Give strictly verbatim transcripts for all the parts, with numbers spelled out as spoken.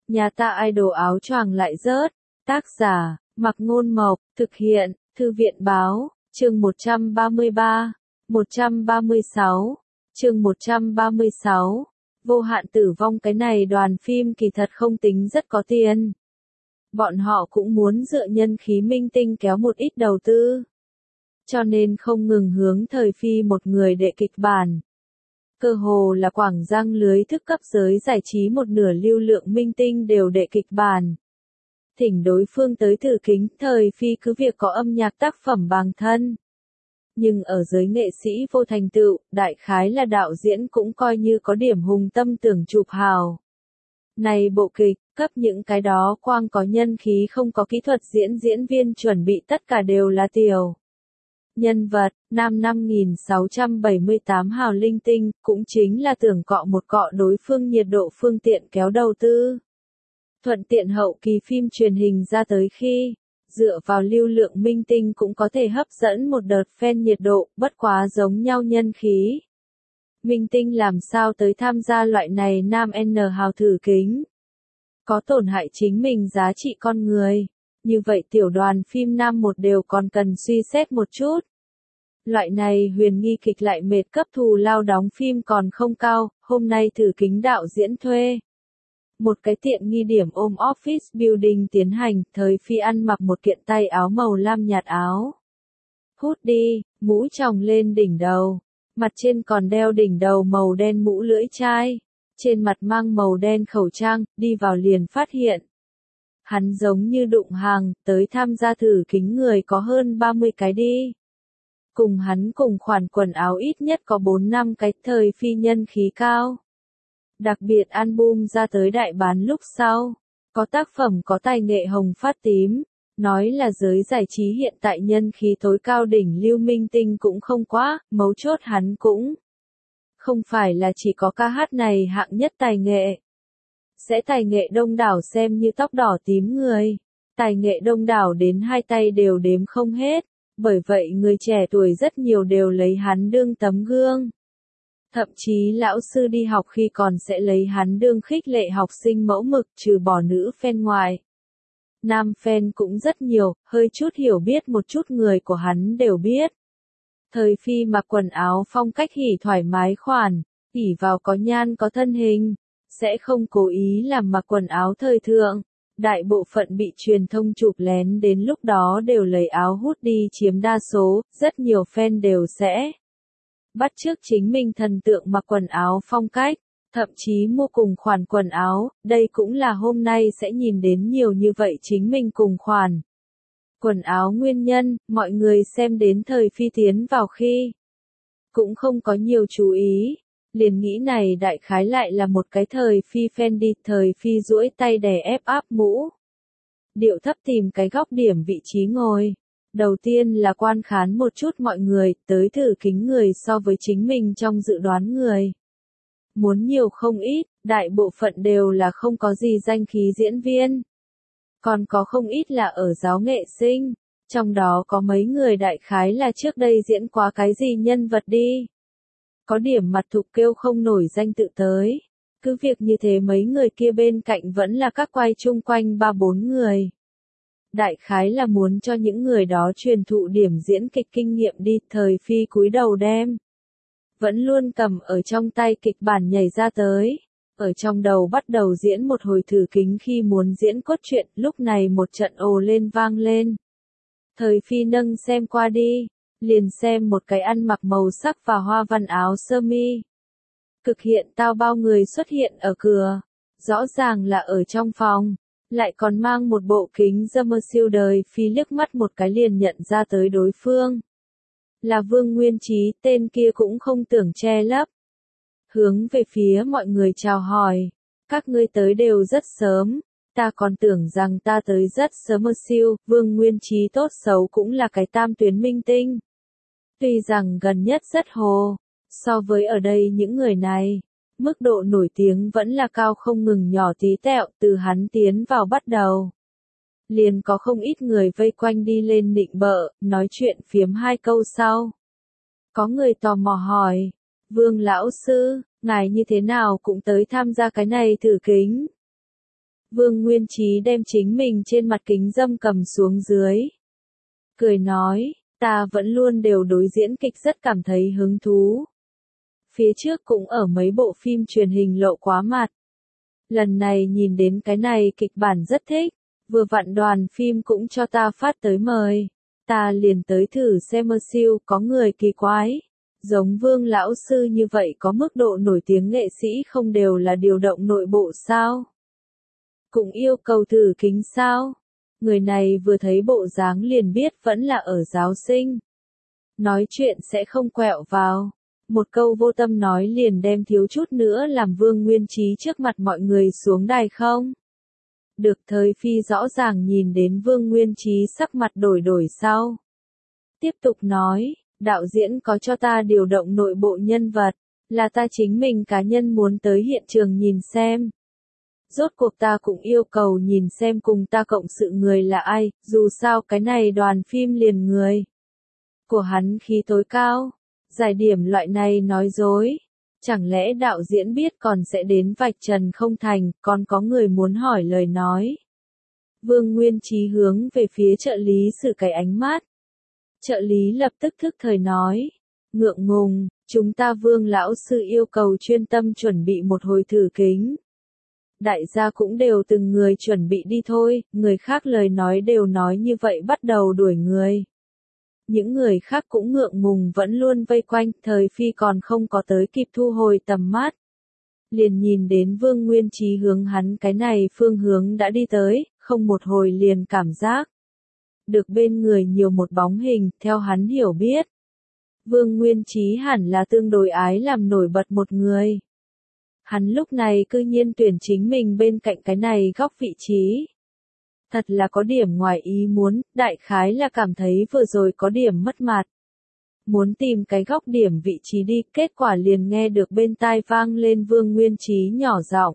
Nhà ta idol áo choàng lại rớt. Tác giả, Mạc Ngôn Mộc, thực hiện, Thư viện Báo, chương một trăm ba mươi ba, một trăm ba mươi sáu, chương một trăm ba mươi sáu, vô hạn tử vong. Cái này đoàn phim kỳ thật không tính rất có tiền. Bọn họ cũng muốn dựa nhân khí minh tinh kéo một ít đầu tư. Cho nên không ngừng hướng Thời Phi một người đệ kịch bản. Cơ hồ là quảng răng lưới thức cấp giới giải trí một nửa lưu lượng minh tinh đều đệ kịch bản. Thỉnh đối phương tới thử kính, Thời Phi cứ việc có âm nhạc tác phẩm bằng thân. Nhưng ở giới nghệ sĩ vô thành tựu, đại khái là đạo diễn cũng coi như có điểm hùng tâm tưởng chụp hào. Này bộ kịch, cấp những cái đó quang có nhân khí không có kỹ thuật diễn diễn viên chuẩn bị tất cả đều là tiểu nhân vật. Nam năm nghìn sáu trăm bảy mươi tám hào linh tinh, cũng chính là tưởng cọ một cọ đối phương nhiệt độ phương tiện kéo đầu tư. Thuận tiện hậu kỳ phim truyền hình ra tới khi, dựa vào lưu lượng minh tinh cũng có thể hấp dẫn một đợt fan nhiệt độ, bất quá giống nhau nhân khí. Minh tinh làm sao tới tham gia loại này nam N hào thử kính? Có tổn hại chính mình giá trị con người. Như vậy tiểu đoàn phim nam một đều còn cần suy xét một chút. Loại này huyền nghi kịch lại mệt cấp thù lao đóng phim còn không cao, hôm nay thử kính đạo diễn thuê. Một cái tiện nghi điểm ôm office building tiến hành, Thời Phi ăn mặc một kiện tay áo màu lam nhạt áo. Hút đi, mũ tròng lên đỉnh đầu, mặt trên còn đeo đỉnh đầu màu đen mũ lưỡi chai, trên mặt mang màu đen khẩu trang, đi vào liền phát hiện. Hắn giống như đụng hàng, tới tham gia thử kính người có hơn ba mươi cái đi. Cùng hắn cùng khoản quần áo ít nhất có bốn năm cái. Thời Phi nhân khí cao. Đặc biệt album ra tới đại bán lúc sau, có tác phẩm có tài nghệ hồng phát tím, nói là giới giải trí hiện tại nhân khí tối cao đỉnh lưu minh tinh cũng không quá, mấu chốt hắn cũng không phải là chỉ có ca hát này hạng nhất tài nghệ. Sẽ tài nghệ đông đảo xem như tóc đỏ tím người, tài nghệ đông đảo đến hai tay đều đếm không hết, bởi vậy người trẻ tuổi rất nhiều đều lấy hắn đương tấm gương. Thậm chí lão sư đi học khi còn sẽ lấy hắn đương khích lệ học sinh mẫu mực, trừ bỏ nữ fan ngoài. Nam fan cũng rất nhiều, hơi chút hiểu biết một chút người của hắn đều biết. Thời Phi mặc quần áo phong cách hỉ thoải mái khoản, ỉ vào có nhan có thân hình, sẽ không cố ý làm mặc quần áo thời thượng. Đại bộ phận bị truyền thông chụp lén đến lúc đó đều lấy áo hút đi chiếm đa số, rất nhiều fan đều sẽ bắt chước chính mình thần tượng mặc quần áo phong cách, thậm chí mua cùng khoản quần áo, đây cũng là hôm nay sẽ nhìn đến nhiều như vậy chính mình cùng khoản quần áo nguyên nhân. Mọi người xem đến Thời Phi tiến vào khi cũng không có nhiều chú ý, liền nghĩ này đại khái lại là một cái Thời Phi fan đi. Thời Phi duỗi tay đè ép áp mũ, điệu thấp tìm cái góc điểm vị trí ngồi. Đầu tiên là quan khán một chút mọi người, tới thử kính người so với chính mình trong dự đoán người. Muốn nhiều không ít, đại bộ phận đều là không có gì danh khí diễn viên. Còn có không ít là ở giáo nghệ sinh, trong đó có mấy người đại khái là trước đây diễn quá cái gì nhân vật đi. Có điểm mặt thục kêu không nổi danh tự tới. Cứ việc như thế mấy người kia bên cạnh vẫn là các quay chung quanh ba bốn người. Đại khái là muốn cho những người đó truyền thụ điểm diễn kịch kinh nghiệm đi. Thời Phi cúi đầu đem vẫn luôn cầm ở trong tay kịch bản nhảy ra tới, ở trong đầu bắt đầu diễn một hồi thử kính khi muốn diễn cốt truyện. Lúc này một trận ồ lên vang lên. Thời Phi nâng xem qua đi, liền xem một cái ăn mặc màu sắc và hoa văn áo sơ mi cực hiện tao bao người xuất hiện ở cửa, rõ ràng là ở trong phòng. Lại còn mang một bộ kính dâm siêu đời. Phi liếc mắt một cái liền nhận ra tới đối phương là Vương Nguyên Trí, tên kia cũng không tưởng che lấp. Hướng về phía mọi người chào hỏi, các ngươi tới đều rất sớm, ta còn tưởng rằng ta tới rất sớm. Siêu, Vương Nguyên Trí tốt xấu cũng là cái tam tuyến minh tinh. Tuy rằng gần nhất rất hồ, so với ở đây những người này, mức độ nổi tiếng vẫn là cao không ngừng nhỏ tí tẹo. Từ hắn tiến vào bắt đầu, liền có không ít người vây quanh đi lên nịnh bợ, nói chuyện phiếm hai câu sau. Có người tò mò hỏi, Vương lão sư, ngài như thế nào cũng tới tham gia cái này thử kính? Vương Nguyên Chí đem chính mình trên mặt kính dâm cầm xuống dưới. Cười nói, ta vẫn luôn đều đối diễn kịch rất cảm thấy hứng thú. Phía trước cũng ở mấy bộ phim truyền hình lộ quá mặt. Lần này nhìn đến cái này kịch bản rất thích, vừa vặn đoàn phim cũng cho ta phát tới mời. Ta liền tới thử xem mơ siêu, có người kỳ quái. Giống Vương lão sư như vậy có mức độ nổi tiếng nghệ sĩ không đều là điều động nội bộ sao? Cũng yêu cầu thử kính sao? Người này vừa thấy bộ dáng liền biết vẫn là ở giáo sinh. Nói chuyện sẽ không quẹo vào. Một câu vô tâm nói liền đem thiếu chút nữa làm Vương Nguyên Chí trước mặt mọi người xuống đài không? Được Thời Phi rõ ràng nhìn đến Vương Nguyên Chí sắc mặt đổi đổi sau. Tiếp tục nói, đạo diễn có cho ta điều động nội bộ nhân vật, là ta chính mình cá nhân muốn tới hiện trường nhìn xem. Rốt cuộc ta cũng yêu cầu nhìn xem cùng ta cộng sự người là ai, dù sao cái này đoàn phim liền người của hắn khí tối cao. Giải điểm loại này nói dối. Chẳng lẽ đạo diễn biết còn sẽ đến vạch trần không thành, còn có người muốn hỏi lời nói. Vương Nguyên Chí hướng về phía trợ lý sử cái ánh mắt. Trợ lý lập tức thức thời nói. Ngượng ngùng, chúng ta Vương lão sư yêu cầu chuyên tâm chuẩn bị một hồi thử kính. Đại gia cũng đều từng người chuẩn bị đi thôi, người khác lời nói đều nói như vậy bắt đầu đuổi người. Những người khác cũng ngượng ngùng vẫn luôn vây quanh, Thời Phi còn không có tới kịp thu hồi tầm mắt. Liền nhìn đến Vương Nguyên Chí hướng hắn cái này phương hướng đã đi tới, không một hồi liền cảm giác. Được bên người nhiều một bóng hình, theo hắn hiểu biết. Vương Nguyên Chí hẳn là tương đối ái làm nổi bật một người. Hắn lúc này cư nhiên tuyển chính mình bên cạnh cái này góc vị trí. Thật là có điểm ngoài ý muốn, đại khái là cảm thấy vừa rồi có điểm mất mặt. Muốn tìm cái góc điểm vị trí đi, kết quả liền nghe được bên tai vang lên Vương Nguyên Chí nhỏ giọng.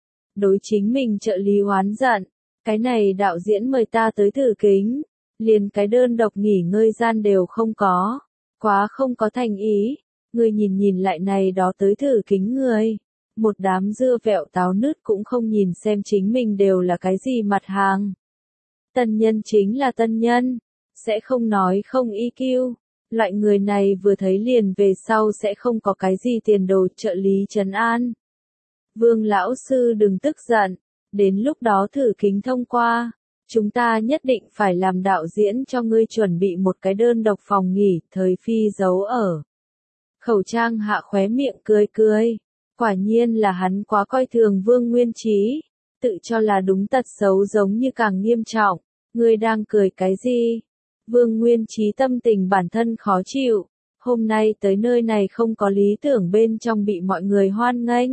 Đối chính mình trợ lý oán giận, cái này đạo diễn mời ta tới thử kính, liền cái đơn độc nghỉ ngơi gian đều không có, quá không có thành ý, người nhìn nhìn lại này đó tới thử kính người. Một đám dưa vẹo táo nứt cũng không nhìn xem chính mình đều là cái gì mặt hàng. Tân nhân chính là tân nhân, sẽ không nói không i kiu. Loại người này vừa thấy liền về sau sẽ không có cái gì tiền đồ, trợ lý trấn an. Vương lão sư đừng tức giận, đến lúc đó thử kính thông qua, chúng ta nhất định phải làm đạo diễn cho ngươi chuẩn bị một cái đơn độc phòng nghỉ. Thời Phi giấu ở khẩu trang hạ khóe miệng cười cười. Quả nhiên là hắn quá coi thường Vương Nguyên Chí, tự cho là đúng tật xấu giống như càng nghiêm trọng. Ngươi đang cười cái gì? Vương Nguyên Chí tâm tình bản thân khó chịu, hôm nay tới nơi này không có lý tưởng bên trong bị mọi người hoan nghênh.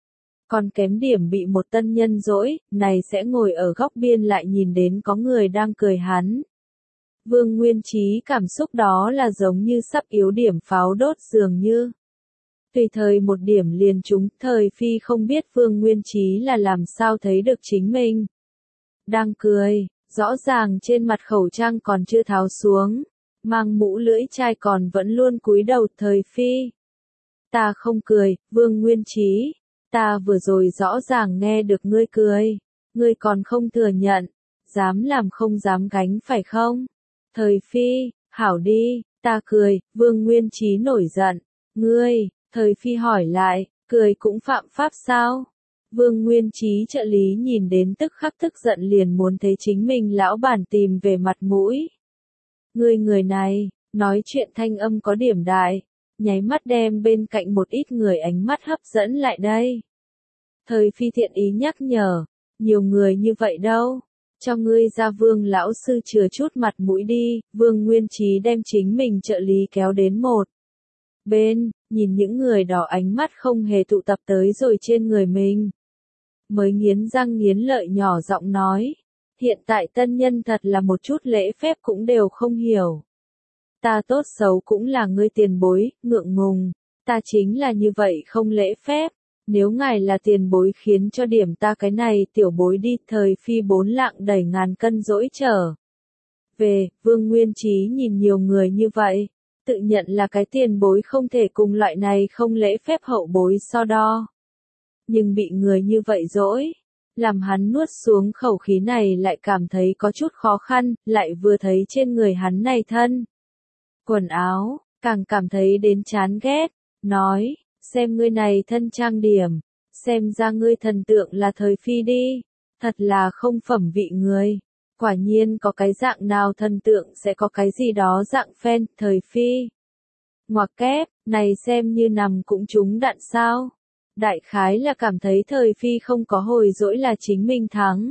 Còn kém điểm bị một tân nhân dỗi, này sẽ ngồi ở góc biên lại nhìn đến có người đang cười hắn. Vương Nguyên Chí cảm xúc đó là giống như sắp yếu điểm pháo đốt dường như. Tùy thời một điểm liền trúng, Thời Phi không biết Vương Nguyên Chí là làm sao thấy được chính mình. Đang cười, rõ ràng trên mặt khẩu trang còn chưa tháo xuống, mang mũ lưỡi chai còn vẫn luôn cúi đầu. Thời Phi. Ta không cười, Vương Nguyên Chí, ta vừa rồi rõ ràng nghe được ngươi cười, ngươi còn không thừa nhận, dám làm không dám gánh phải không? Thời Phi, hảo đi, ta cười, Vương Nguyên Chí nổi giận, ngươi. Thời Phi hỏi lại, cười cũng phạm pháp sao? Vương Nguyên Chí trợ lý nhìn đến tức khắc tức giận liền muốn thấy chính mình lão bản tìm về mặt mũi. Người người này, nói chuyện thanh âm có điểm đại, nháy mắt đem bên cạnh một ít người ánh mắt hấp dẫn lại đây. Thời Phi thiện ý nhắc nhở, nhiều người như vậy đâu, cho ngươi ra Vương lão sư chừa chút mặt mũi đi. Vương Nguyên Chí đem chính mình trợ lý kéo đến một bên, nhìn những người đó ánh mắt không hề tụ tập tới rồi trên người mình. Mới nghiến răng nghiến lợi nhỏ giọng nói, hiện tại tân nhân thật là một chút lễ phép cũng đều không hiểu. Ta tốt xấu cũng là ngươi tiền bối, ngượng ngùng, ta chính là như vậy không lễ phép, nếu ngài là tiền bối khiến cho điểm ta cái này tiểu bối đi. Thời Phi bốn lạng đẩy ngàn cân dỗi trở về. Vương Nguyên Chí nhìn nhiều người như vậy, tự nhận là cái tiền bối không thể cùng loại này không lễ phép hậu bối so đo. Nhưng bị người như vậy dỗi, Làm hắn nuốt xuống khẩu khí này lại cảm thấy có chút khó khăn, lại vừa thấy trên người hắn này thân quần áo, càng cảm thấy đến chán ghét, nói, xem ngươi này thân trang điểm, xem ra ngươi thần tượng là Thời Phi đi, thật là không phẩm vị người, quả nhiên có cái dạng nào thần tượng sẽ có cái gì đó dạng fan, Thời Phi. Ngoặc kép, này xem như nằm cũng trúng đạn sao. Đại khái là cảm thấy Thời Phi không có hồi dỗi là chính mình thắng.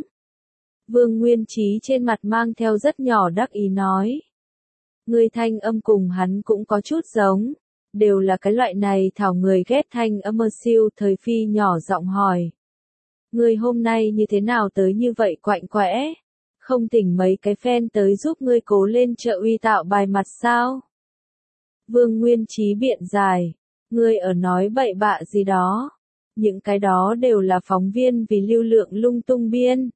Vương Nguyên Chí trên mặt mang theo rất nhỏ đắc ý nói. Người thanh âm cùng hắn cũng có chút giống, đều là cái loại này thảo người ghét thanh âm mơ siêu. Thời Phi nhỏ giọng hỏi. Người hôm nay như thế nào tới như vậy quạnh quẽ? Không tỉnh mấy cái fan tới giúp ngươi cố lên trợ uy tạo bài mặt sao? Vương Nguyên Chí biện giải. Ngươi ở nói bậy bạ gì đó. Những cái đó đều là phóng viên vì lưu lượng lung tung biên.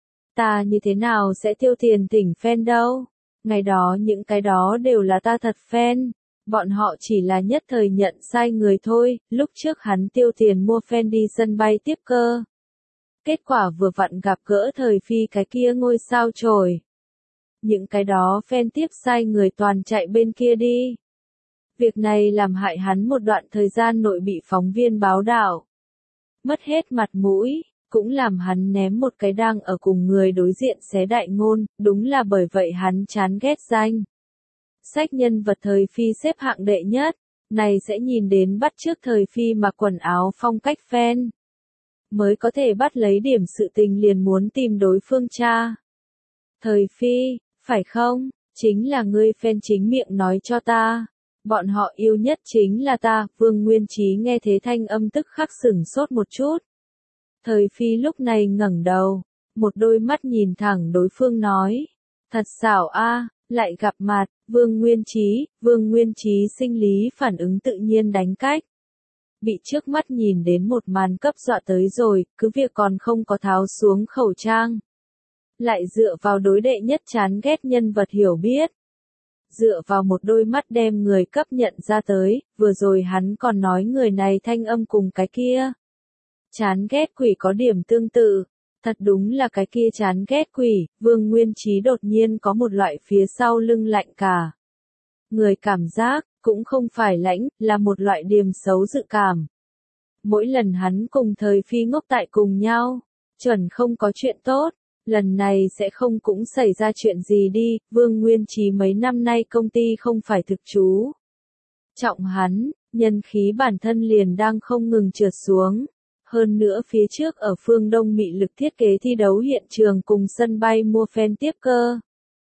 Ta như thế nào sẽ tiêu tiền thỉnh fan đâu? Ngày đó những cái đó đều là ta thật fan. Bọn họ chỉ là nhất thời nhận sai người thôi. Lúc trước hắn tiêu tiền mua fan đi sân bay tiếp cơ. Kết quả vừa vặn gặp gỡ Thời Phi cái kia ngôi sao chổi. Những cái đó fan tiếp sai người toàn chạy bên kia đi. Việc này làm hại hắn một đoạn thời gian nội bị phóng viên báo đạo. Mất hết mặt mũi, cũng làm hắn ném một cái đang ở cùng người đối diện xé đại ngôn, đúng là bởi vậy hắn chán ghét danh. Sách nhân vật Thời Phi xếp hạng đệ nhất, này sẽ nhìn đến bắt chước Thời Phi mặc quần áo phong cách fan. Mới có thể bắt lấy điểm sự tình liền muốn tìm đối phương cha. Thời Phi, phải không? Chính là ngươi fan chính miệng nói cho ta. Bọn họ yêu nhất chính là ta. Vương Nguyên Chí nghe thế thanh âm tức khắc sửng sốt một chút. Thời Phi lúc này ngẩng đầu, một đôi mắt nhìn thẳng đối phương nói. Thật xảo a, lại gặp mặt. Vương Nguyên Chí, Vương Nguyên Chí sinh lý phản ứng tự nhiên đánh cách. Bị trước mắt nhìn đến một màn cấp dọa tới rồi, cứ việc còn không có tháo xuống khẩu trang. Lại dựa vào đối đệ nhất chán ghét nhân vật hiểu biết. Dựa vào một đôi mắt đem người cấp nhận ra tới, vừa rồi hắn còn nói người này thanh âm cùng cái kia. Chán ghét quỷ có điểm tương tự. Thật đúng là cái kia chán ghét quỷ, Vương Nguyên Chí đột nhiên có một loại phía sau lưng lạnh cả. Người cảm giác, cũng không phải lãnh, là một loại điềm xấu dự cảm. Mỗi lần hắn cùng Thời Phi ngốc tại cùng nhau, chuẩn không có chuyện tốt, lần này sẽ không cũng xảy ra chuyện gì đi. Vương Nguyên Chí mấy năm nay công ty không phải thực chú trọng hắn, nhân khí bản thân liền đang không ngừng trượt xuống. Hơn nữa phía trước ở phương Đông mị lực thiết kế thi đấu hiện trường cùng sân bay mua fan tiếp cơ.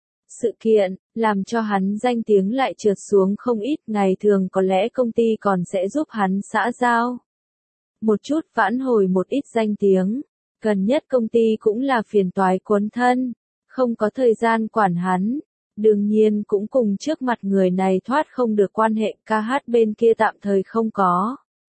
Sự kiện, làm cho hắn danh tiếng lại trượt xuống không ít, ngày thường có lẽ công ty còn sẽ giúp hắn xã giao. Một chút vãn hồi một ít danh tiếng, gần nhất công ty cũng là phiền toái cuốn thân, không có thời gian quản hắn. Đương nhiên cũng cùng trước mặt người này thoát không được quan hệ, ca hát bên kia tạm thời không có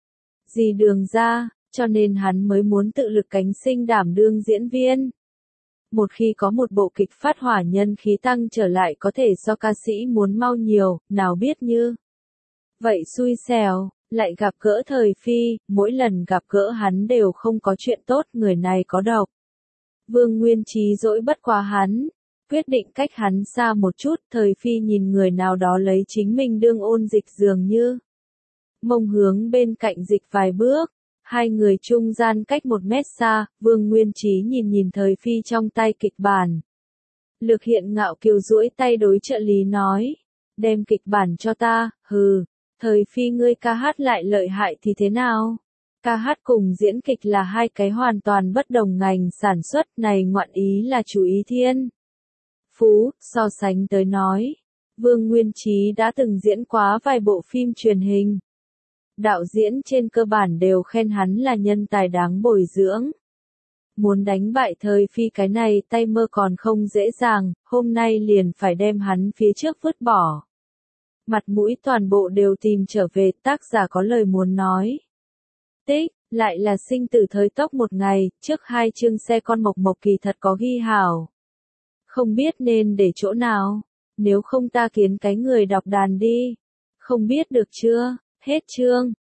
gì đường ra, cho nên hắn mới muốn tự lực cánh sinh đảm đương diễn viên. Một khi có một bộ kịch phát hỏa nhân khí tăng trở lại có thể do ca sĩ muốn mau nhiều, nào biết như. Vậy xui xẻo, lại gặp gỡ Thời Phi, mỗi lần gặp gỡ hắn đều không có chuyện tốt, người này có độc. Vương Nguyên Chí dỗi bất quá hắn, quyết định cách hắn xa một chút. Thời Phi nhìn người nào đó lấy chính mình đương ôn dịch dường như. Mông hướng bên cạnh dịch vài bước. Hai người trung gian cách một mét xa, Vương Nguyên Chí nhìn nhìn Thời Phi trong tay kịch bản. Lược Hiện ngạo kiều duỗi tay đối trợ lý nói. Đem kịch bản cho ta, hừ. Thời Phi ngươi ca hát lại lợi hại thì thế nào? Ca hát cùng diễn kịch là hai cái hoàn toàn bất đồng ngành sản xuất, này ngoạn ý là chú ý thiên. Phú, so sánh tới nói. Vương Nguyên Chí đã từng diễn quá vài bộ phim truyền hình. Đạo diễn trên cơ bản đều khen hắn là nhân tài đáng bồi dưỡng. Muốn đánh bại Thời Phi cái này tay mơ còn không dễ dàng, hôm nay liền phải đem hắn phía trước vứt bỏ. Mặt mũi toàn bộ đều tìm trở về, tác giả có lời muốn nói. Tích, lại là sinh tử thời tốc một ngày, trước hai chương xe con mộc mộc kỳ thật có ghi hảo. Không biết nên để chỗ nào, nếu không ta kiến cái người đọc đàn đi. Không biết được chưa, hết chương.